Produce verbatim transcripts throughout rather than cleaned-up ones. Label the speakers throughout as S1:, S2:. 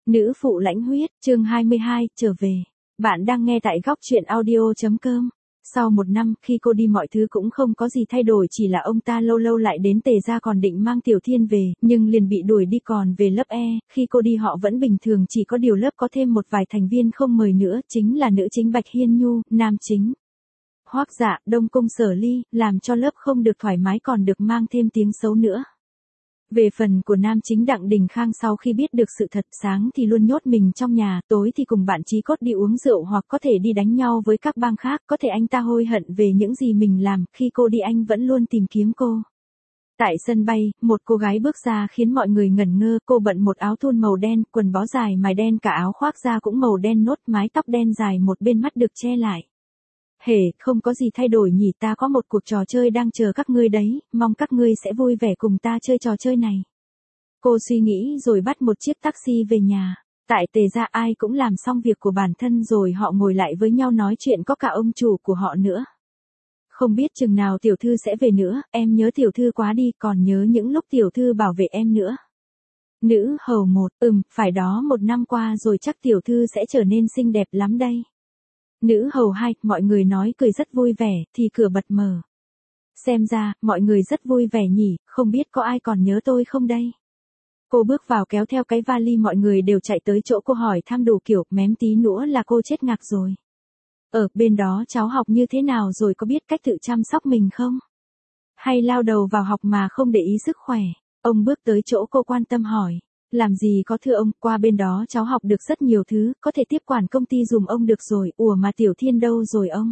S1: Nữ phụ lãnh huyết, chương hai mươi hai, trở về. Bạn đang nghe tại góc truyện audio.com. Sau một năm, khi cô đi mọi thứ cũng không có gì thay đổi, chỉ là ông ta lâu lâu lại đến Tề gia còn định mang Tiểu Thiên về, nhưng liền bị đuổi đi còn về lớp E, khi cô đi họ vẫn bình thường, chỉ có điều lớp có thêm một vài thành viên không mời nữa, chính là nữ chính Bạch Hiên Nhu, nam chính Hoắc Dạ, Đông Cung Sở Ly, làm cho lớp không được thoải mái còn được mang thêm tiếng xấu nữa. Về phần của nam chính Đặng Đình Khang, sau khi biết được sự thật, sáng thì luôn nhốt mình trong nhà, tối thì cùng bạn chí cốt đi uống rượu hoặc có thể đi đánh nhau với các bang khác, có thể anh ta hối hận về những gì mình làm, khi cô đi anh vẫn luôn tìm kiếm cô. Tại sân bay, một cô gái bước ra khiến mọi người ngẩn ngơ, cô bận một áo thun màu đen, quần bó dài mài đen, cả áo khoác da cũng màu đen nốt, mái tóc đen dài một bên mắt được che lại. Hề, không có gì thay đổi nhỉ, ta có một cuộc trò chơi đang chờ các ngươi đấy, mong các ngươi sẽ vui vẻ cùng ta chơi trò chơi này. Cô suy nghĩ rồi bắt một chiếc taxi về nhà. Tại Tề gia ai cũng làm xong việc của bản thân rồi họ ngồi lại với nhau nói chuyện, có cả ông chủ của họ nữa. Không biết chừng nào tiểu thư sẽ về nữa, em nhớ tiểu thư quá đi, còn nhớ những lúc tiểu thư bảo vệ em nữa. Nữ hầu một, ừm, phải đó, một năm qua rồi chắc tiểu thư sẽ trở nên xinh đẹp lắm đây. Nữ hầu hai, mọi người nói cười rất vui vẻ, thì cửa bật mở. Xem ra, mọi người rất vui vẻ nhỉ, không biết có ai còn nhớ tôi không đây? Cô bước vào kéo theo cái vali, mọi người đều chạy tới chỗ cô hỏi thăm đủ kiểu, mém tí nữa là cô chết ngạc rồi. Ở bên đó cháu học như thế nào rồi, có biết cách tự chăm sóc mình không? Hay lao đầu vào học mà không để ý sức khỏe? Ông bước tới chỗ cô quan tâm hỏi. Làm gì có thưa ông, qua bên đó cháu học được rất nhiều thứ, có thể tiếp quản công ty dùm ông được rồi, ủa mà Tiểu Thiên đâu rồi ông?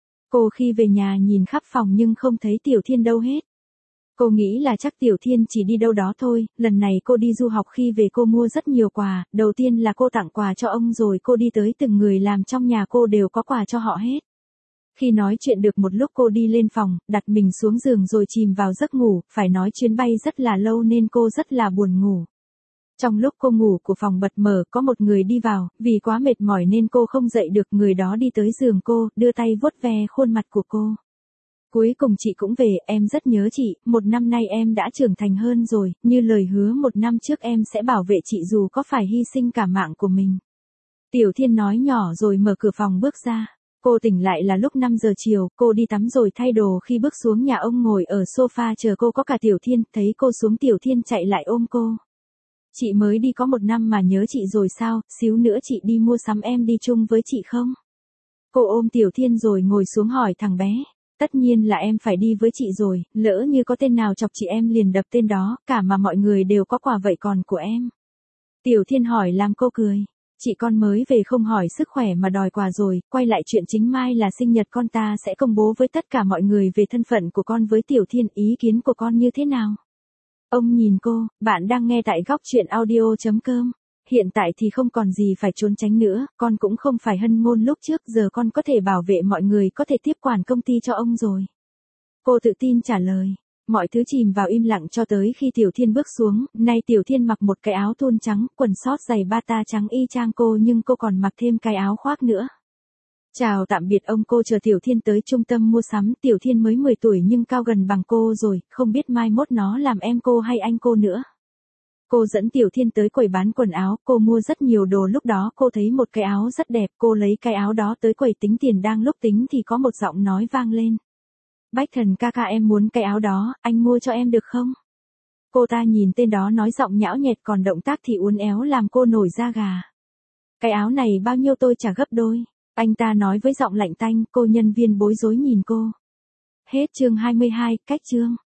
S1: Cô khi về nhà nhìn khắp phòng nhưng không thấy Tiểu Thiên đâu hết. Cô nghĩ là chắc Tiểu Thiên chỉ đi đâu đó thôi, lần này cô đi du học khi về cô mua rất nhiều quà, đầu tiên là cô tặng quà cho ông rồi cô đi tới từng người làm trong nhà cô đều có quà cho họ hết. Khi nói chuyện được một lúc cô đi lên phòng, đặt mình xuống giường rồi chìm vào giấc ngủ, phải nói chuyến bay rất là lâu nên cô rất là buồn ngủ. Trong lúc cô ngủ, của phòng bật mở, có một người đi vào, vì quá mệt mỏi nên cô không dậy được, người đó đi tới giường cô, đưa tay vuốt ve khuôn mặt của cô. Cuối cùng chị cũng về, em rất nhớ chị, một năm nay em đã trưởng thành hơn rồi, như lời hứa một năm trước em sẽ bảo vệ chị dù có phải hy sinh cả mạng của mình. Tiểu Thiên nói nhỏ rồi mở cửa phòng bước ra. Cô tỉnh lại là lúc năm giờ chiều, cô đi tắm rồi thay đồ, khi bước xuống nhà ông ngồi ở sofa chờ cô có cả Tiểu Thiên, thấy cô xuống Tiểu Thiên chạy lại ôm cô. Chị mới đi có một năm mà nhớ chị rồi sao, xíu nữa chị đi mua sắm em đi chung với chị không? Cô ôm Tiểu Thiên rồi ngồi xuống hỏi thằng bé. Tất nhiên là em phải đi với chị rồi, lỡ như có tên nào chọc chị em liền đập tên đó, cả mà mọi người đều có quà vậy còn của em. Tiểu Thiên hỏi làm cô cười. Chị con mới về không hỏi sức khỏe mà đòi quà rồi, quay lại chuyện chính, mai là sinh nhật con, ta sẽ công bố với tất cả mọi người về thân phận của con với Tiểu Thiên, ý kiến của con như thế nào? Ông nhìn cô, bạn đang nghe tại góc truyện audio.com. Hiện tại thì không còn gì phải trốn tránh nữa, con cũng không phải hân ngôn lúc trước, giờ con có thể bảo vệ mọi người, có thể tiếp quản công ty cho ông rồi. Cô tự tin trả lời. Mọi thứ chìm vào im lặng cho tới khi Tiểu Thiên bước xuống, nay Tiểu Thiên mặc một cái áo thun trắng, quần sót giày bata trắng y chang cô, nhưng cô còn mặc thêm cái áo khoác nữa. Chào tạm biệt ông, cô chờ Tiểu Thiên tới trung tâm mua sắm. Tiểu Thiên mới mười tuổi nhưng cao gần bằng cô rồi, không biết mai mốt nó làm em cô hay anh cô nữa. Cô dẫn Tiểu Thiên tới quầy bán quần áo, cô mua rất nhiều đồ, lúc đó cô thấy một cái áo rất đẹp, cô lấy cái áo đó tới quầy tính tiền, đang lúc tính thì có một giọng nói vang lên. Bách Thần ca ca, em muốn cái áo đó, anh mua cho em được không? Cô ta nhìn tên đó nói giọng nhão nhẹt, còn động tác thì uốn éo làm cô nổi da gà. Cái áo này bao nhiêu, tôi trả gấp đôi. Anh ta nói với giọng lạnh tanh, cô nhân viên bối rối nhìn cô. Hết chương hai mươi hai, cách chương.